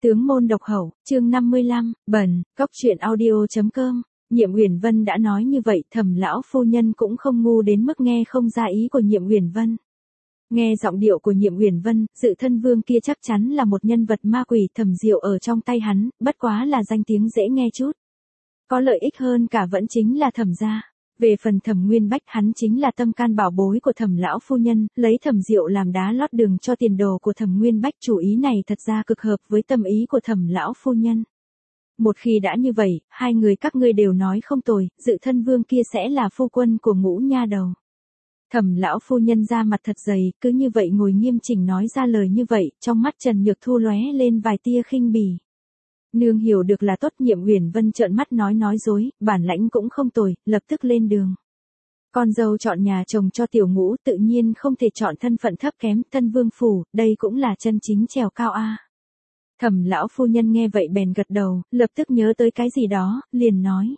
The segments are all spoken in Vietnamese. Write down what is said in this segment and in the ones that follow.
Tướng môn độc hậu, chương 55, bẩn, cóc truyện audio.com. Nhiệm Uyển Vân đã nói như vậy, Thẩm lão phu nhân cũng không ngu đến mức nghe không ra ý của Nhiệm Uyển Vân. Nghe giọng điệu của Nhiệm Uyển Vân, Dự Thân Vương kia chắc chắn là một nhân vật ma quỷ, Thẩm Diệu ở trong tay hắn, bất quá là danh tiếng dễ nghe chút. Có lợi ích hơn cả vẫn chính là Thẩm gia. Về phần Thẩm Nguyên Bách, hắn chính là tâm can bảo bối của Thẩm lão phu nhân, lấy Thẩm Diệu làm đá lót đường cho tiền đồ của Thẩm Nguyên Bách, chủ ý này thật ra cực hợp với tâm ý của Thẩm lão phu nhân. Một khi đã như vậy, hai người các ngươi đều nói không tồi, Dự Thân Vương kia sẽ là phu quân của Ngũ nha đầu. Thẩm lão phu nhân ra mặt thật dày, cứ như vậy ngồi nghiêm chỉnh nói ra lời như vậy, trong mắt Trần Nhược Thu lóe lên vài tia khinh bỉ. Nương hiểu được là tốt. Nhiệm Uyển Vân trợn mắt nói dối, bản lãnh cũng không tồi, lập tức lên đường. Con dâu chọn nhà chồng cho tiểu Ngũ, tự nhiên không thể chọn thân phận thấp kém, Thân Vương phủ, đây cũng là chân chính trèo cao a. Thẩm lão phu nhân nghe vậy bèn gật đầu, lập tức nhớ tới cái gì đó, liền nói: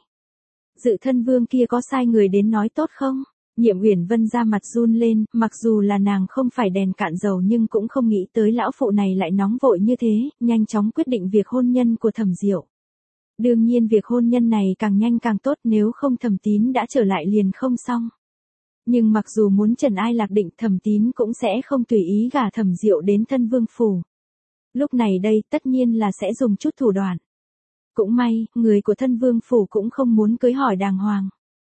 Dự Thân Vương kia có sai người đến nói tốt không? Nhiệm Uyển Vân ra mặt run lên, mặc dù là nàng không phải đèn cạn dầu nhưng cũng không nghĩ tới lão phụ này lại nóng vội như thế, nhanh chóng quyết định việc hôn nhân của Thẩm Diệu. Đương nhiên việc hôn nhân này càng nhanh càng tốt, nếu không Thẩm Tín đã trở lại liền không xong. Nhưng mặc dù muốn trần ai lạc định, Thẩm Tín cũng sẽ không tùy ý gả Thẩm Diệu đến Thân Vương phủ. Lúc này đây tất nhiên là sẽ dùng chút thủ đoạn. Cũng may, người của Thân Vương phủ cũng không muốn cưới hỏi đàng hoàng.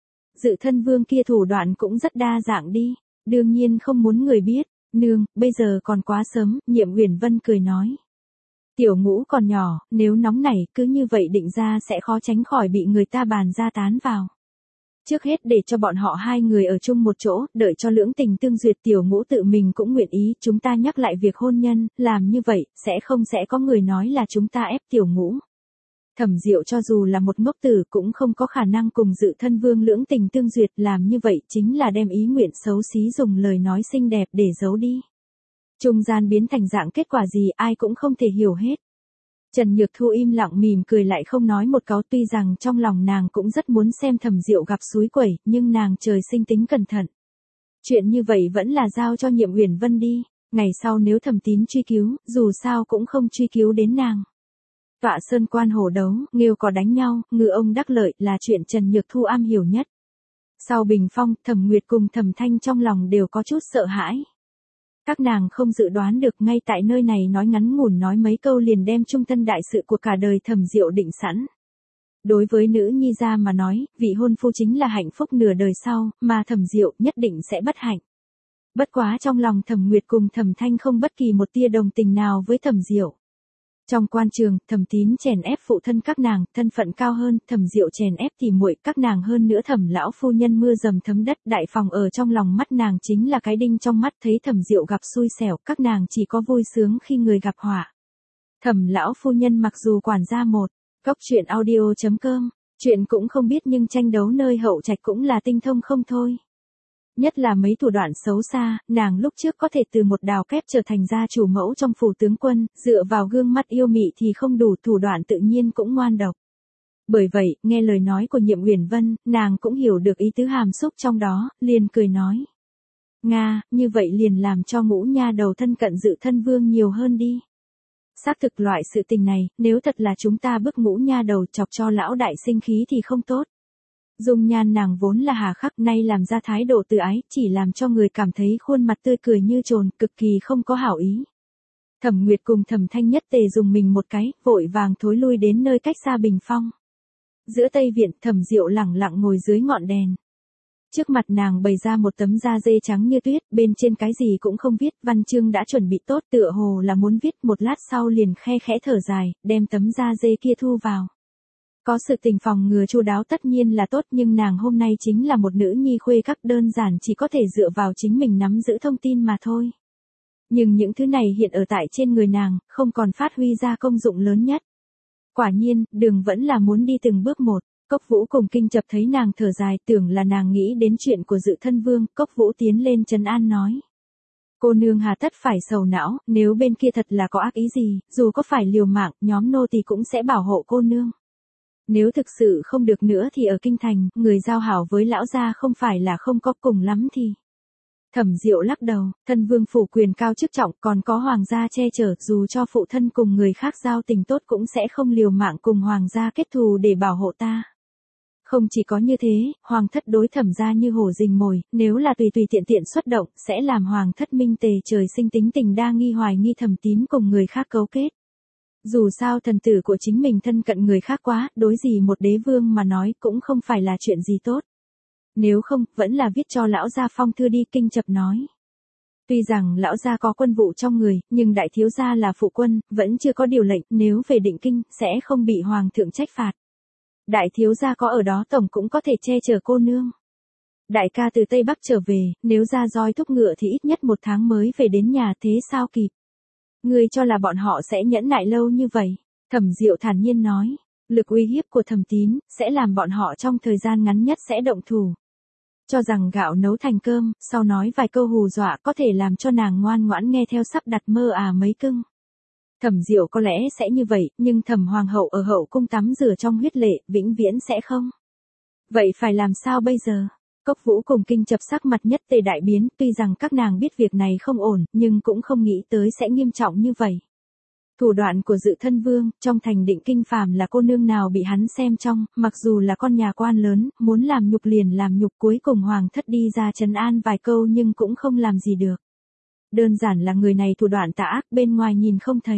Dự Thân Vương kia thủ đoạn cũng rất đa dạng đi, đương nhiên không muốn người biết. Nương, bây giờ còn quá sớm, Nhiệm Uyển Vân cười nói. Tiểu Ngũ còn nhỏ, nếu nóng nảy cứ như vậy định ra sẽ khó tránh khỏi bị người ta bàn ra tán vào. Trước hết để cho bọn họ hai người ở chung một chỗ, đợi cho lưỡng tình tương duyệt, Tiểu Ngũ tự mình cũng nguyện ý, chúng ta nhắc lại việc hôn nhân, làm như vậy, sẽ có người nói là chúng ta ép Tiểu Ngũ. Thẩm Diệu cho dù là một ngốc tử cũng không có khả năng cùng Dự Thân Vương lưỡng tình tương duyệt, làm như vậy chính là đem ý nguyện xấu xí dùng lời nói xinh đẹp để giấu đi. Trung gian biến thành dạng kết quả gì ai cũng không thể hiểu hết. Trần Nhược Thu im lặng mỉm cười lại không nói một câu, tuy rằng trong lòng nàng cũng rất muốn xem Thẩm Diệu gặp xúi quẩy, nhưng nàng trời sinh tính cẩn thận. Chuyện như vậy vẫn là giao cho Nhiệm Uyển Vân đi, ngày sau nếu Thẩm Tín truy cứu, dù sao cũng không truy cứu đến nàng. Tọa sơn quan hổ đấu, nghêu cò đánh nhau, ngư ông đắc lợi là chuyện Trần Nhược Thu am hiểu nhất. Sau bình phong, Thẩm Nguyệt cùng Thẩm Thanh trong lòng đều có chút sợ hãi. Các nàng không dự đoán được ngay tại nơi này nói ngắn ngủn nói mấy câu liền đem trung thân đại sự của cả đời Thẩm Diệu định sẵn. Đối với nữ nhi gia mà nói, vị hôn phu chính là hạnh phúc nửa đời sau, mà Thẩm Diệu nhất định sẽ bất hạnh. Bất quá trong lòng Thẩm Nguyệt cùng Thẩm Thanh không bất kỳ một tia đồng tình nào với Thẩm Diệu. Trong quan trường, Thẩm Tín chèn ép phụ thân các nàng, thân phận cao hơn, Thẩm Diệu chèn ép tỉ muội các nàng, hơn nữa Thẩm lão phu nhân mưa dầm thấm đất, đại phòng ở trong lòng mắt nàng chính là cái đinh trong mắt, thấy Thẩm Diệu gặp xui xẻo, các nàng chỉ có vui sướng khi người gặp họa. Thẩm lão phu nhân mặc dù quản gia một, cóc truyện audio.com, chuyện cũng không biết nhưng tranh đấu nơi hậu trạch cũng là tinh thông không thôi. Nhất là mấy thủ đoạn xấu xa, nàng lúc trước có thể từ một đào kép trở thành gia chủ mẫu trong phủ tướng quân, dựa vào gương mắt yêu mị thì không đủ, thủ đoạn tự nhiên cũng ngoan độc. Bởi vậy, nghe lời nói của Nhiệm Uyển Vân, nàng cũng hiểu được ý tứ hàm xúc trong đó, liền cười nói. Nga, như vậy liền làm cho Ngũ nha đầu thân cận Dự Thân Vương nhiều hơn đi. Xác thực loại sự tình này, nếu thật là chúng ta bức Ngũ nha đầu chọc cho lão đại sinh khí thì không tốt. Dung nhan nàng vốn là hà khắc, nay làm ra thái độ từ ái, chỉ làm cho người cảm thấy khuôn mặt tươi cười như trồn, cực kỳ không có hảo ý. Thẩm Nguyệt cùng Thẩm Thanh nhất tề dùng mình một cái, vội vàng thối lui đến nơi cách xa bình phong. Giữa Tây Viện, Thẩm Diệu lẳng lặng ngồi dưới ngọn đèn. Trước mặt nàng bày ra một tấm da dê trắng như tuyết, bên trên cái gì cũng không viết, văn chương đã chuẩn bị tốt, tựa hồ là muốn viết, một lát sau liền khe khẽ thở dài, đem tấm da dê kia thu vào. Có sự tình phòng ngừa chu đáo tất nhiên là tốt, nhưng nàng hôm nay chính là một nữ nhi khuê các, đơn giản chỉ có thể dựa vào chính mình nắm giữ thông tin mà thôi. Nhưng những thứ này hiện ở tại trên người nàng, không còn phát huy ra công dụng lớn nhất. Quả nhiên, đường vẫn là muốn đi từng bước một. Cốc Vũ cùng Kinh Chập thấy nàng thở dài, tưởng là nàng nghĩ đến chuyện của Dự Thân Vương, Cốc Vũ tiến lên trấn an nói. Cô nương hà tất phải sầu não, nếu bên kia thật là có ác ý gì, dù có phải liều mạng, nhóm nô tỳ cũng sẽ bảo hộ cô nương. Nếu thực sự không được nữa thì ở kinh thành, người giao hảo với lão gia không phải là không có, cùng lắm thì Thẩm Diệu lắc đầu, thân vương phủ quyền cao chức trọng còn có hoàng gia che chở, dù cho phụ thân cùng người khác giao tình tốt cũng sẽ không liều mạng cùng hoàng gia kết thù để bảo hộ ta. Không chỉ có như thế, hoàng thất đối Thẩm gia như hổ rình mồi, nếu là tùy tùy tiện tiện xuất động, sẽ làm hoàng thất minh tề trời sinh tính tình đa nghi hoài nghi Thẩm Tín cùng người khác cấu kết. Dù sao thần tử của chính mình thân cận người khác quá, đối gì một đế vương mà nói cũng không phải là chuyện gì tốt. Nếu không, vẫn là viết cho lão gia phong thư đi, Kinh Chập nói. Tuy rằng lão gia có quân vụ trong người, nhưng đại thiếu gia là phụ quân, vẫn chưa có điều lệnh, nếu về định kinh, sẽ không bị hoàng thượng trách phạt. Đại thiếu gia có ở đó tổng cũng có thể che chở cô nương. Đại ca từ Tây Bắc trở về, nếu ra roi thúc ngựa thì ít nhất 1 tháng mới về đến nhà, thế sao kịp. Ngươi cho là bọn họ sẽ nhẫn nại lâu như vậy? Thẩm Diệu thản nhiên nói, lực uy hiếp của Thẩm Tín, sẽ làm bọn họ trong thời gian ngắn nhất sẽ động thủ. Cho rằng gạo nấu thành cơm, sau nói vài câu hù dọa có thể làm cho nàng ngoan ngoãn nghe theo, sắp đặt mơ mấy cưng. Thẩm Diệu có lẽ sẽ như vậy, nhưng Thẩm Hoàng hậu ở hậu cung tắm rửa trong huyết lệ, vĩnh viễn sẽ không. Vậy phải làm sao bây giờ? Cốc Vũ cùng Kinh Chập sắc mặt nhất tề đại biến, tuy rằng các nàng biết việc này không ổn, nhưng cũng không nghĩ tới sẽ nghiêm trọng như vậy. Thủ đoạn của Dự Thân Vương, trong thành Định Kinh phàm là cô nương nào bị hắn xem trong, mặc dù là con nhà quan lớn, muốn làm nhục liền làm nhục, cuối cùng hoàng thất đi ra trấn an vài câu nhưng cũng không làm gì được. Đơn giản là người này thủ đoạn tà ác, bên ngoài nhìn không thấy.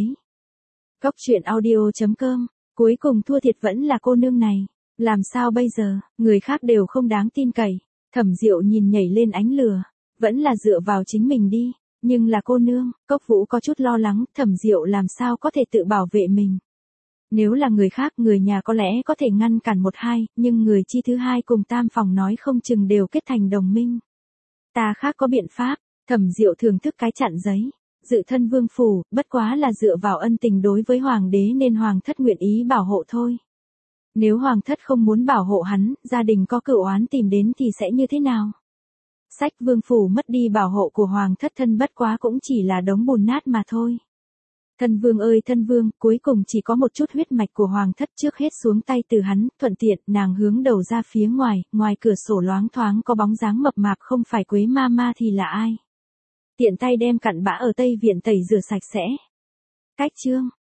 Cốc truyện audio.com, cuối cùng thua thiệt vẫn là cô nương này. Làm sao bây giờ, người khác đều không đáng tin cậy. Thẩm Diệu nhìn nhảy lên ánh lửa, vẫn là dựa vào chính mình đi. Nhưng là cô nương, Cốc Vũ có chút lo lắng, Thẩm Diệu làm sao có thể tự bảo vệ mình. Nếu là người khác, người nhà có lẽ có thể ngăn cản 1-2, nhưng người chi thứ hai cùng tam phòng nói không chừng đều kết thành đồng minh. Ta khác có biện pháp. Thẩm Diệu thưởng thức cái chặn giấy. Dự Thân Vương phủ, bất quá là dựa vào ân tình đối với hoàng đế nên hoàng thất nguyện ý bảo hộ thôi. Nếu hoàng thất không muốn bảo hộ hắn, gia đình có cửu oán tìm đến thì sẽ như thế nào? Sách vương phủ mất đi bảo hộ của hoàng thất, thân bất quá cũng chỉ là đống bùn nát mà thôi. Thân vương ơi thân vương, cuối cùng chỉ có một chút huyết mạch của hoàng thất trước hết xuống tay từ hắn, thuận tiện, nàng hướng đầu ra phía ngoài, ngoài cửa sổ loáng thoáng có bóng dáng mập mạp, không phải Quế ma ma thì là ai? Tiện tay đem cặn bã ở Tây Viện tẩy rửa sạch sẽ. Cách chương